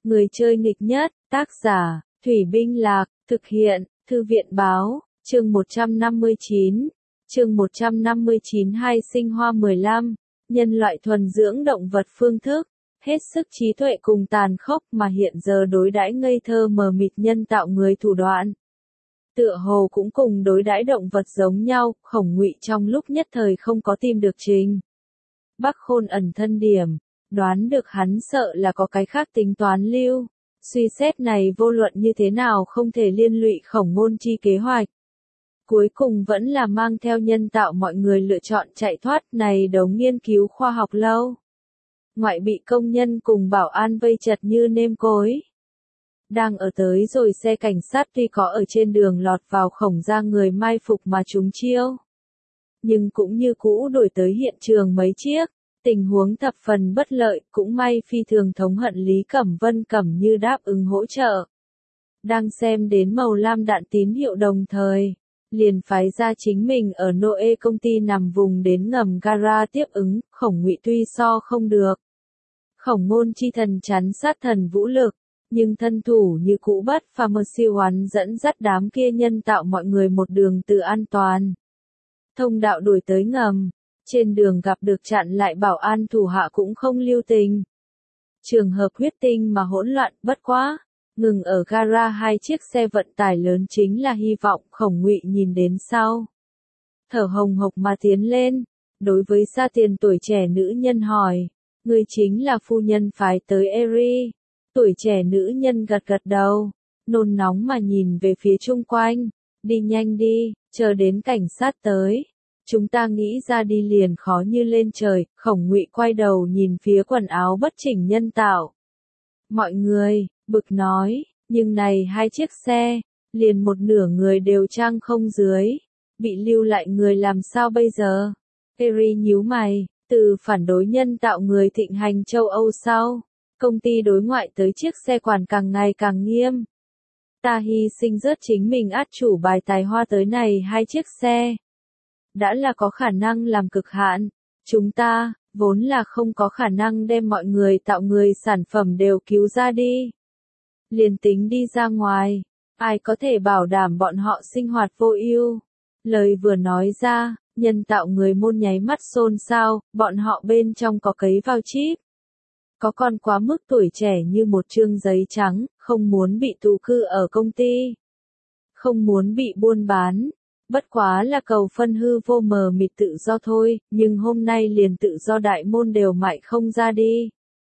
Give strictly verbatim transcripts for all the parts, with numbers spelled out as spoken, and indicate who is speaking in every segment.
Speaker 1: Người chơi nghịch nhất, tác giả, Thủy Binh Lạc, thực hiện, Thư viện Báo, chương một trăm năm mươi chín. Chương một trăm năm mươi chín hai sinh hoa mười lăm, nhân loại thuần dưỡng động vật phương thức, hết sức trí tuệ cùng tàn khốc mà hiện giờ đối đãi ngây thơ mờ mịt nhân tạo người thủ đoạn. Tựa hồ cũng cùng đối đãi động vật giống nhau, Khổng Ngụy trong lúc nhất thời không có tìm được Trình Bắc Khôn ẩn thân điểm, đoán được hắn sợ là có cái khác tính toán lưu, suy xét này vô luận như thế nào không thể liên lụy Khổng Ngôn chi kế hoạch. Cuối cùng vẫn là mang theo nhân tạo mọi người lựa chọn chạy thoát này đống nghiên cứu khoa học lâu. Ngoại bị công nhân cùng bảo an vây chật như nêm cối. Đang ở tới rồi xe cảnh sát tuy có ở trên đường lọt vào Khổng ra người mai phục mà trúng chiêu. Nhưng cũng như cũ đổi tới hiện trường mấy chiếc, tình huống thập phần bất lợi, cũng may phi thường thống hận Lý Cẩm Vân Cẩm như đáp ứng hỗ trợ. Đang xem đến màu lam đạn tín hiệu đồng thời, liền phái ra chính mình ở Noe công ty nằm vùng đến ngầm gara tiếp ứng. Khổng Ngụy tuy so không được Khổng Ngôn chi thần chắn sát thần vũ lực, nhưng thân thủ như cũ bất phàm siêu hoán dẫn dắt đám kia nhân tạo mọi người một đường từ an toàn thông đạo đuổi tới ngầm. Trên đường gặp được chặn lại bảo an thủ hạ cũng không lưu tình. Trường hợp huyết tinh mà hỗn loạn, bất quá ngừng ở gara hai chiếc xe vận tải lớn chính là hy vọng. Khổng Ngụy nhìn đến sau, thở hồng hộc mà tiến lên, đối với xa tiền tuổi trẻ nữ nhân hỏi, người chính là phu nhân phái tới Eri. Tuổi trẻ nữ nhân gật gật đầu, nôn nóng mà nhìn về phía chung quanh, đi nhanh đi, chờ đến cảnh sát tới. Chúng ta nghĩ ra đi liền khó như lên trời. Khổng Ngụy quay đầu nhìn phía quần áo bất chỉnh nhân tạo. Mọi người, bực nói, nhưng này hai chiếc xe, liền một nửa người đều trang không dưới, bị lưu lại người làm sao bây giờ? Eri nhíu mày, từ phản đối nhân tạo người thịnh hành châu Âu sau, công ty đối ngoại tới chiếc xe quản càng ngày càng nghiêm. Ta hy sinh rớt chính mình át chủ bài tài hoa tới này hai chiếc xe. Đã là có khả năng làm cực hạn, chúng ta, vốn là không có khả năng đem mọi người tạo người sản phẩm đều cứu ra đi. Liền tính đi ra ngoài, ai có thể bảo đảm bọn họ sinh hoạt vô ưu? Lời vừa nói ra, nhân tạo người môn nháy mắt xôn xao, bọn họ bên trong có cấy vào chip. Có con quá mức tuổi trẻ như một trương giấy trắng, không muốn bị tù cư ở công ty. Không muốn bị buôn bán. Bất quá là cầu phân hư vô mờ mịt tự do thôi, nhưng hôm nay liền tự do đại môn đều mại không ra đi.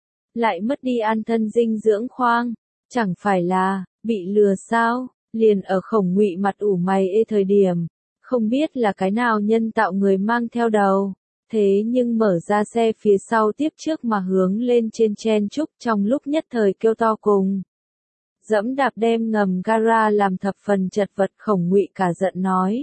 Speaker 1: Lại mất đi an thân dinh dưỡng khoang, chẳng phải là, bị lừa sao, liền ở Khổng Ngụy mặt ủ mày ê thời điểm, không biết là cái nào nhân tạo người mang theo đầu, thế nhưng mở ra xe phía sau tiếp trước mà hướng lên trên chen chúc trong lúc nhất thời kêu to cùng. Dẫm đạp đem ngầm gara làm thập phần chật vật. Khổng Ngụy cả giận nói.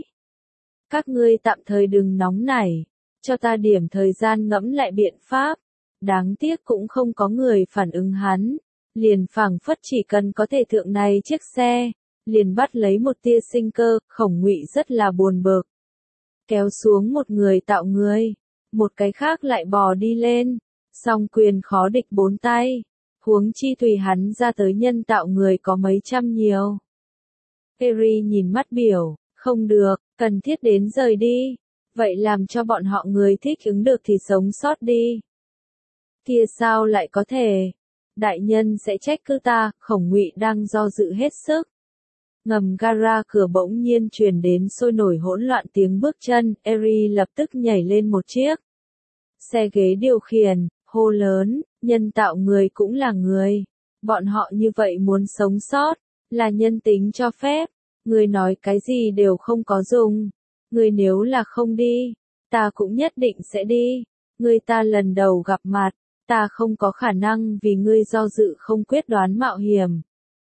Speaker 1: Các ngươi tạm thời đừng nóng nảy, cho ta điểm thời gian ngẫm lại biện pháp. Đáng tiếc cũng không có người phản ứng hắn, liền phảng phất chỉ cần có thể thượng này chiếc xe, liền bắt lấy một tia sinh cơ. Khổng Ngụy rất là buồn bực. Kéo xuống một người tạo người, một cái khác lại bò đi lên, song quyền khó địch bốn tay. Huống chi tùy hắn ra tới nhân tạo người có mấy trăm nhiều. Eri nhìn mắt biểu, không được, cần thiết đến rời đi. Vậy làm cho bọn họ người thích ứng được thì sống sót đi. Kia sao lại có thể? Đại nhân sẽ trách cứ ta. Khổng Ngụy đang do dự hết sức. Ngầm gara cửa bỗng nhiên truyền đến sôi nổi hỗn loạn tiếng bước chân. Eri lập tức nhảy lên một chiếc xe ghế điều khiển, hô lớn, nhân tạo người cũng là người. Bọn họ như vậy muốn sống sót, là nhân tính cho phép. Người nói cái gì đều không có dùng. Người nếu là không đi, ta cũng nhất định sẽ đi. Người ta lần đầu gặp mặt, ta không có khả năng vì ngươi do dự không quyết đoán mạo hiểm.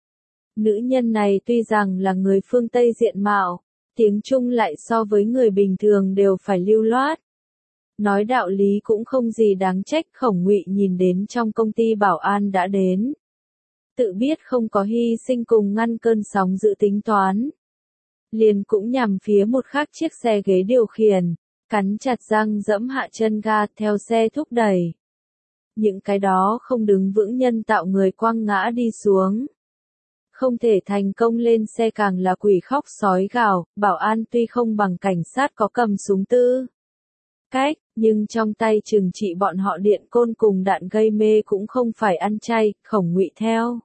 Speaker 1: Nữ nhân này tuy rằng là người phương Tây diện mạo, tiếng Trung lại so với người bình thường đều phải lưu loát. Nói đạo lý cũng không gì đáng trách. Khổng Ngụy nhìn đến trong công ty bảo an đã đến. Tự biết không có hy sinh cùng ngăn cơn sóng dự tính toán. Liền cũng nhằm phía một khác chiếc xe ghế điều khiển, cắn chặt răng dẫm hạ chân ga theo xe thúc đẩy. những cái đó không đứng vững nhân tạo người quăng ngã đi xuống. Không thể thành công lên xe càng là quỷ khóc sói gào, bảo an tuy không bằng cảnh sát có cầm súng tư cách, nhưng trong tay trừng trị bọn họ điện côn cùng đạn gây mê cũng không phải ăn chay, Khổng Ngụy theo.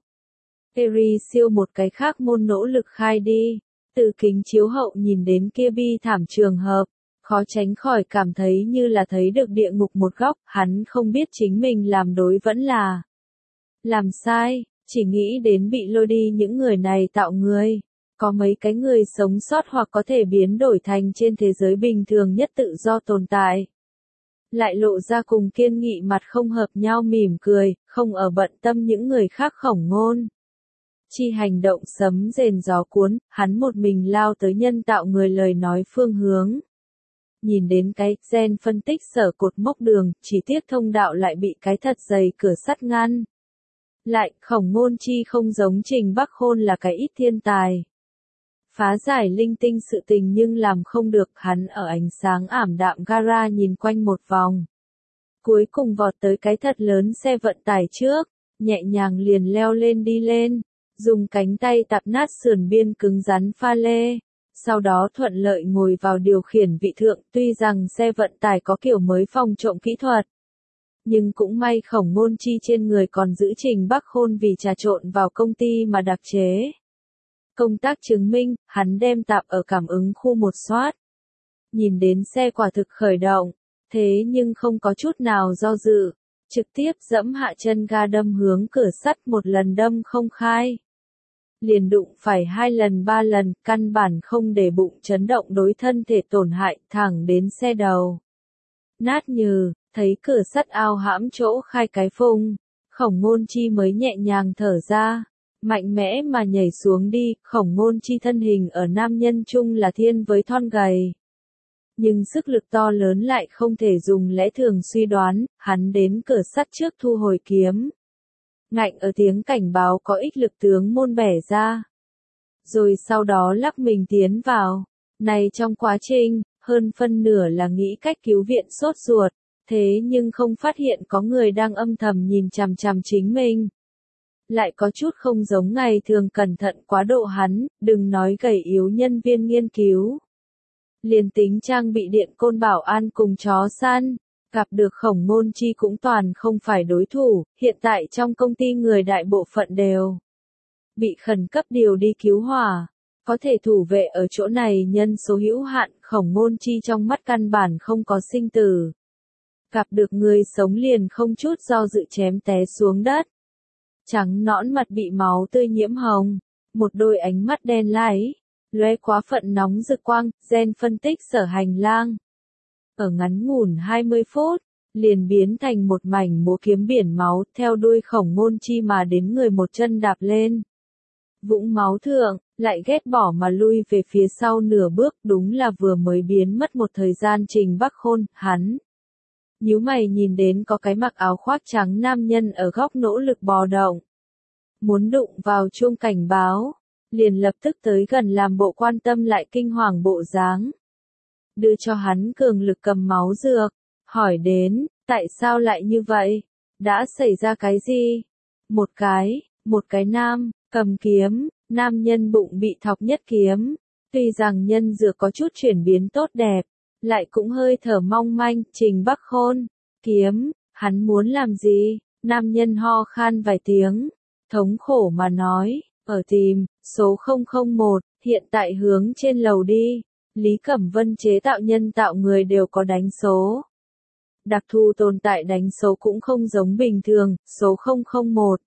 Speaker 1: Terry siêu một cái khác môn nỗ lực khai đi, từ kính chiếu hậu nhìn đến kia bi thảm trường hợp, khó tránh khỏi cảm thấy như là thấy được địa ngục một góc, hắn không biết chính mình làm đối vẫn là làm sai, chỉ nghĩ đến bị lôi đi những người này tạo người. Có mấy cái người sống sót hoặc có thể biến đổi thành trên thế giới bình thường nhất tự do tồn tại. Lại lộ ra cùng kiên nghị mặt không hợp nhau mỉm cười, không ở bận tâm những người khác Khổng Ngôn. Chi hành động sấm rền gió cuốn, hắn một mình lao tới nhân tạo người lời nói phương hướng. Nhìn đến cái gen phân tích sở cột mốc đường, chỉ tiếc thông đạo lại bị cái thật dày cửa sắt ngăn. Lại, Khổng Ngôn chi không giống Trình Bắc Khôn là cái ít thiên tài. Phá giải linh tinh sự tình nhưng làm không được, hắn ở ánh sáng ảm đạm gara nhìn quanh một vòng. Cuối cùng vọt tới cái thật lớn xe vận tải trước, nhẹ nhàng liền leo lên đi lên, dùng cánh tay tạp nát sườn biên cứng rắn pha lê. Sau đó thuận lợi ngồi vào điều khiển vị thượng, tuy rằng xe vận tải có kiểu mới phòng trộm kỹ thuật. Nhưng cũng may Khổng Ngôn chi trên người còn giữ Trình Bắc Khôn vì trà trộn vào công ty mà đặc chế. Công tác chứng minh, hắn đem tạp ở cảm ứng khu một soát. Nhìn đến xe quả thực khởi động, thế nhưng không có chút nào do dự, trực tiếp dẫm hạ chân ga đâm hướng cửa sắt một lần đâm không khai. Liền đụng phải hai lần ba lần, căn bản không để bụng chấn động đối thân thể tổn hại, thẳng đến xe đầu. Nát nhừ, thấy cửa sắt ao hãm chỗ khai cái phung, Khổng Ngôn chi mới nhẹ nhàng thở ra, mạnh mẽ mà nhảy xuống đi, Khổng Ngôn chi thân hình ở nam nhân chung là thiên với thon gầy. Nhưng sức lực to lớn lại không thể dùng lẽ thường suy đoán, hắn đến cửa sắt trước thu hồi kiếm. Ngạnh ở tiếng cảnh báo có ích lực tướng môn bẻ ra. Rồi sau đó lắc mình tiến vào. Này trong quá trình, hơn phân nửa là nghĩ cách cứu viện sốt ruột, thế nhưng không phát hiện có người đang âm thầm nhìn chằm chằm chính mình. Lại có chút không giống ngày thường cẩn thận quá độ hắn, đừng nói gầy yếu nhân viên nghiên cứu. Liền tính trang bị điện côn bảo an cùng chó săn, gặp được Khổng Ngôn chi cũng toàn không phải đối thủ, hiện tại trong công ty người đại bộ phận đều bị khẩn cấp điều đi cứu hỏa. Có thể thủ vệ ở chỗ này nhân số hữu hạn, Khổng Ngôn chi trong mắt căn bản không có sinh tử. Gặp được người sống liền không chút do dự chém té xuống đất. Trắng nõn mặt bị máu tươi nhiễm hồng, một đôi ánh mắt đen láy, lóe quá phận nóng rực quang, gen phân tích sở hành lang. Ở ngắn ngủn hai mươi phút, liền biến thành một mảnh múa kiếm biển máu, theo đuôi Khổng Ngôn chi mà đến người một chân đạp lên. Vũng máu thượng, lại ghét bỏ mà lui về phía sau nửa bước, đúng là vừa mới biến mất một thời gian Trình Bắc Khôn, hắn. Nhíu mày nhìn đến có cái mặc áo khoác trắng nam nhân ở góc nỗ lực bò động. Muốn đụng vào chuông cảnh báo, liền lập tức tới gần làm bộ quan tâm lại kinh hoàng bộ dáng. Đưa cho hắn cường lực cầm máu dược, hỏi đến, tại sao lại như vậy? Đã xảy ra cái gì? Một cái, một cái nam, cầm kiếm, nam nhân bụng bị thọc nhất kiếm. Tuy rằng nhân dược có chút chuyển biến tốt đẹp, lại cũng hơi thở mong manh, Trình Bắc Khôn, kiếm, hắn muốn làm gì? Nam nhân ho khan vài tiếng, thống khổ mà nói, ở tìm, số không không một, hiện tại hướng trên lầu đi. Lý Cẩm Vân chế tạo nhân tạo người đều có đánh số. Đặc thù tồn tại đánh số cũng không giống bình thường, số không không một.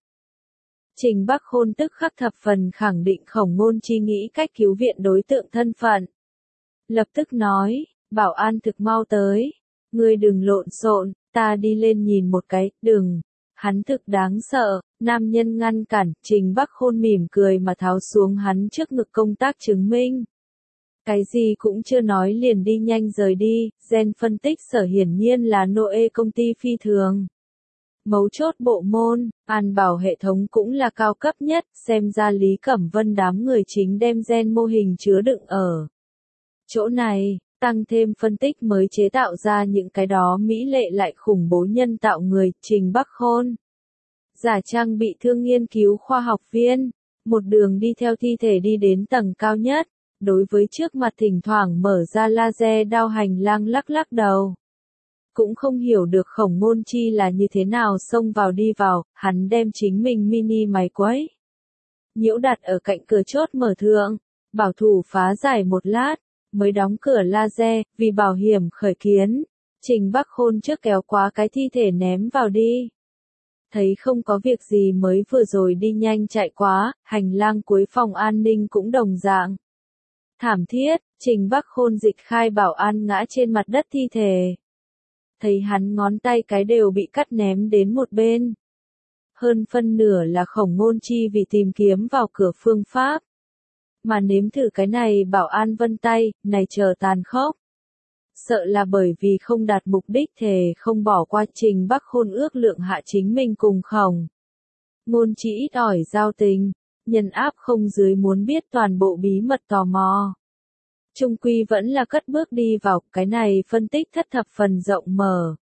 Speaker 1: Trình Bắc Khôn tức khắc thập phần khẳng định Khổng Ngôn chi nghĩ cách cứu viện đối tượng thân phận. Lập tức nói, bảo an thực mau tới. Ngươi đừng lộn xộn, ta đi lên nhìn một cái, đừng. Hắn thực đáng sợ, nam nhân ngăn cản, Trình Bắc Khôn mỉm cười mà tháo xuống hắn trước ngực công tác chứng minh. Cái gì cũng chưa nói liền đi nhanh rời đi, gen phân tích sở hiển nhiên là Noe công ty phi thường. Mấu chốt bộ môn, an bảo hệ thống cũng là cao cấp nhất, xem ra Lý Cẩm Vân đám người chính đem gen mô hình chứa đựng ở chỗ này, tăng thêm phân tích mới chế tạo ra những cái đó mỹ lệ lại khủng bố nhân tạo người, Trình Bắc Khôn. Giả trang bị thương nghiên cứu khoa học viên, một đường đi theo thi thể đi đến tầng cao nhất, đối với trước mặt thỉnh thoảng mở ra laser đao hành lang lắc lắc đầu. Cũng không hiểu được Khổng Ngôn Chi là như thế nào xông vào đi vào, hắn đem chính mình mini máy quấy nhiễu đặt ở cạnh cửa chốt mở thượng, bảo thủ phá giải một lát, mới đóng cửa laser, vì bảo hiểm khởi kiến. Trình Bắc Khôn trước kéo quá cái thi thể ném vào đi. Thấy không có việc gì mới vừa rồi đi nhanh chạy quá, hành lang cuối phòng an ninh cũng đồng dạng. Thảm thiết, Trình Bắc Khôn dịch khai bảo an ngã trên mặt đất thi thể. Thấy hắn ngón tay cái đều bị cắt ném đến một bên. Hơn phân nửa là Khổng Ngôn Chi vì tìm kiếm vào cửa phương pháp. Mà nếm thử cái này bảo an vân tay, này chờ tàn khốc. Sợ là bởi vì không đạt mục đích thề không bỏ qua. Trình Bắc Khôn ước lượng hạ chính mình cùng Khổng Ngôn Chi ít ỏi giao tình, nhân áp không dưới muốn biết toàn bộ bí mật tò mò. Trung quy vẫn là cất bước đi vào, cái này phân tích thất thập phần rộng mở.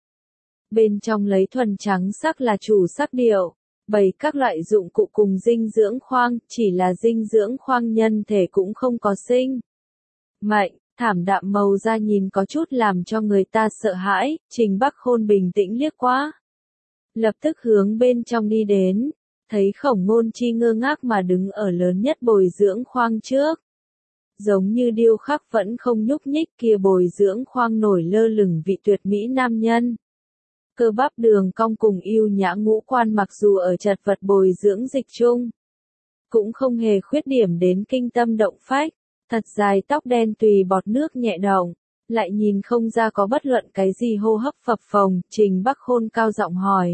Speaker 1: Bên trong lấy thuần trắng sắc là chủ sắc điệu, bày các loại dụng cụ cùng dinh dưỡng khoang, chỉ là dinh dưỡng khoang nhân thể cũng không có sinh mệnh, thảm đạm màu da nhìn có chút làm cho người ta sợ hãi. Trình Bắc Khôn bình tĩnh liếc qua, lập tức hướng bên trong đi đến, thấy Khổng Ngôn Chi ngơ ngác mà đứng ở lớn nhất bồi dưỡng khoang trước. Giống như điêu khắc vẫn không nhúc nhích, kia bồi dưỡng khoang nổi lơ lửng vị tuyệt mỹ nam nhân. Cơ bắp đường cong cùng yêu nhã ngũ quan mặc dù ở chật vật bồi dưỡng dịch chung, cũng không hề khuyết điểm đến kinh tâm động phách, thật dài tóc đen tùy bọt nước nhẹ động, lại nhìn không ra có bất luận cái gì hô hấp phập phồng. Trình Bắc Khôn cao giọng hỏi.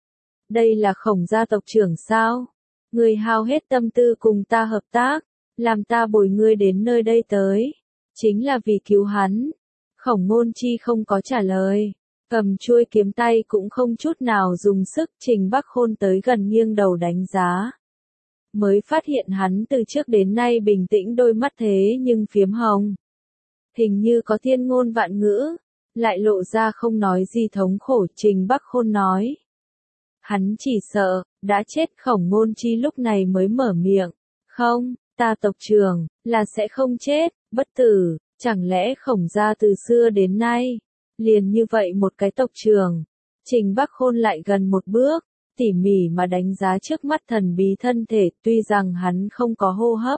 Speaker 1: Đây là Khổng gia tộc trưởng sao? Người hao hết tâm tư cùng ta hợp tác, làm ta bồi ngươi đến nơi đây tới, chính là vì cứu hắn. Khổng Ngôn Chi không có trả lời, cầm chuôi kiếm tay cũng không chút nào dùng sức. Trình Bắc Khôn tới gần nghiêng đầu đánh giá, mới phát hiện hắn từ trước đến nay bình tĩnh đôi mắt thế nhưng phiếm hồng. Hình như có thiên ngôn vạn ngữ, lại lộ ra không nói gì thống khổ. Trình Bắc Khôn nói. Hắn chỉ sợ, đã chết. Khổng Ngôn Chi lúc này mới mở miệng. Không, ta tộc trưởng, là sẽ không chết, bất tử, chẳng lẽ Khổng gia từ xưa đến nay, liền như vậy một cái tộc trưởng. Trình Bắc Khôn lại gần một bước, tỉ mỉ mà đánh giá trước mắt thần bí thân thể, tuy rằng hắn không có hô hấp,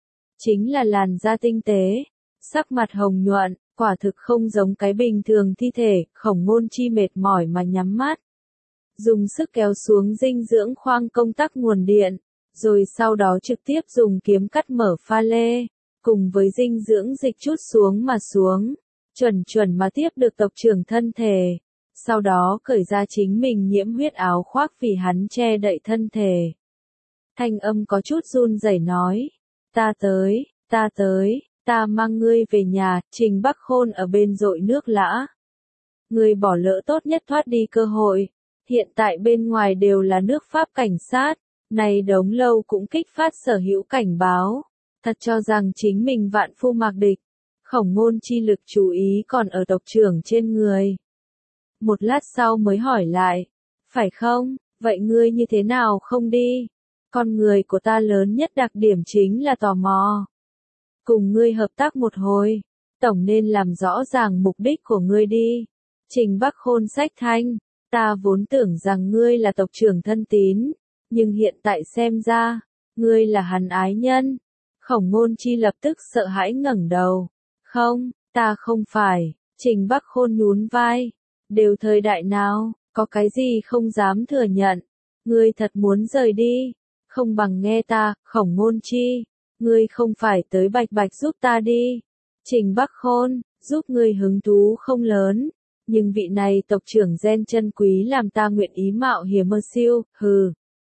Speaker 1: chính là làn da tinh tế, sắc mặt hồng nhuận, quả thực không giống cái bình thường thi thể. Khổng Ngôn Chi mệt mỏi mà nhắm mắt, dùng sức kéo xuống dinh dưỡng khoang công tắc nguồn điện, rồi sau đó trực tiếp dùng kiếm cắt mở pha lê, cùng với dinh dưỡng dịch chút xuống mà xuống, chuẩn chuẩn mà tiếp được tộc trưởng thân thể. Sau đó cởi ra chính mình nhiễm huyết áo khoác vì hắn che đậy thân thể. Thanh âm có chút run rẩy nói, ta tới, ta tới, ta mang ngươi về nhà. Trình Bắc Khôn ở bên dội nước lã. Ngươi bỏ lỡ tốt nhất thoát đi cơ hội, hiện tại bên ngoài đều là nước Pháp cảnh sát, này đống lâu cũng kích phát sở hữu cảnh báo, thật cho rằng chính mình vạn phu mạc địch. Khổng Ngôn Chi lực chú ý còn ở tộc trưởng trên người. Một lát sau mới hỏi lại, phải không, vậy ngươi như thế nào không đi? Con người của ta lớn nhất đặc điểm chính là tò mò. Cùng ngươi hợp tác một hồi, tổng nên làm rõ ràng mục đích của ngươi đi. Trình Bắc Khôn xách thanh, ta vốn tưởng rằng ngươi là tộc trưởng thân tín, nhưng hiện tại xem ra, ngươi là hắn ái nhân. Khổng Ngôn Chi lập tức sợ hãi ngẩng đầu. Không, ta không phải. Trình Bắc Khôn nhún vai. Đều thời đại nào, có cái gì không dám thừa nhận. Ngươi thật muốn rời đi, không bằng nghe ta. Khổng Ngôn Chi, ngươi không phải tới bạch bạch giúp ta đi. Trình Bắc Khôn, giúp ngươi hứng thú không lớn, nhưng vị này tộc trưởng gen chân quý làm ta nguyện ý mạo hiểm mơ siêu. Hừ.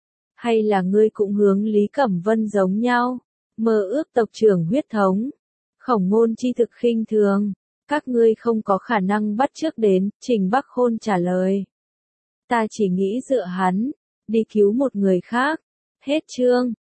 Speaker 1: Hay là ngươi cũng hướng Lý Cẩm Vân giống nhau, mơ ước tộc trưởng huyết thống? Khổng Ngôn Chi thực khinh thường. Các ngươi không có khả năng bắt chước đến. Trình Bắc Khôn trả lời. Ta chỉ nghĩ dựa hắn, đi cứu một người khác. Hết chương.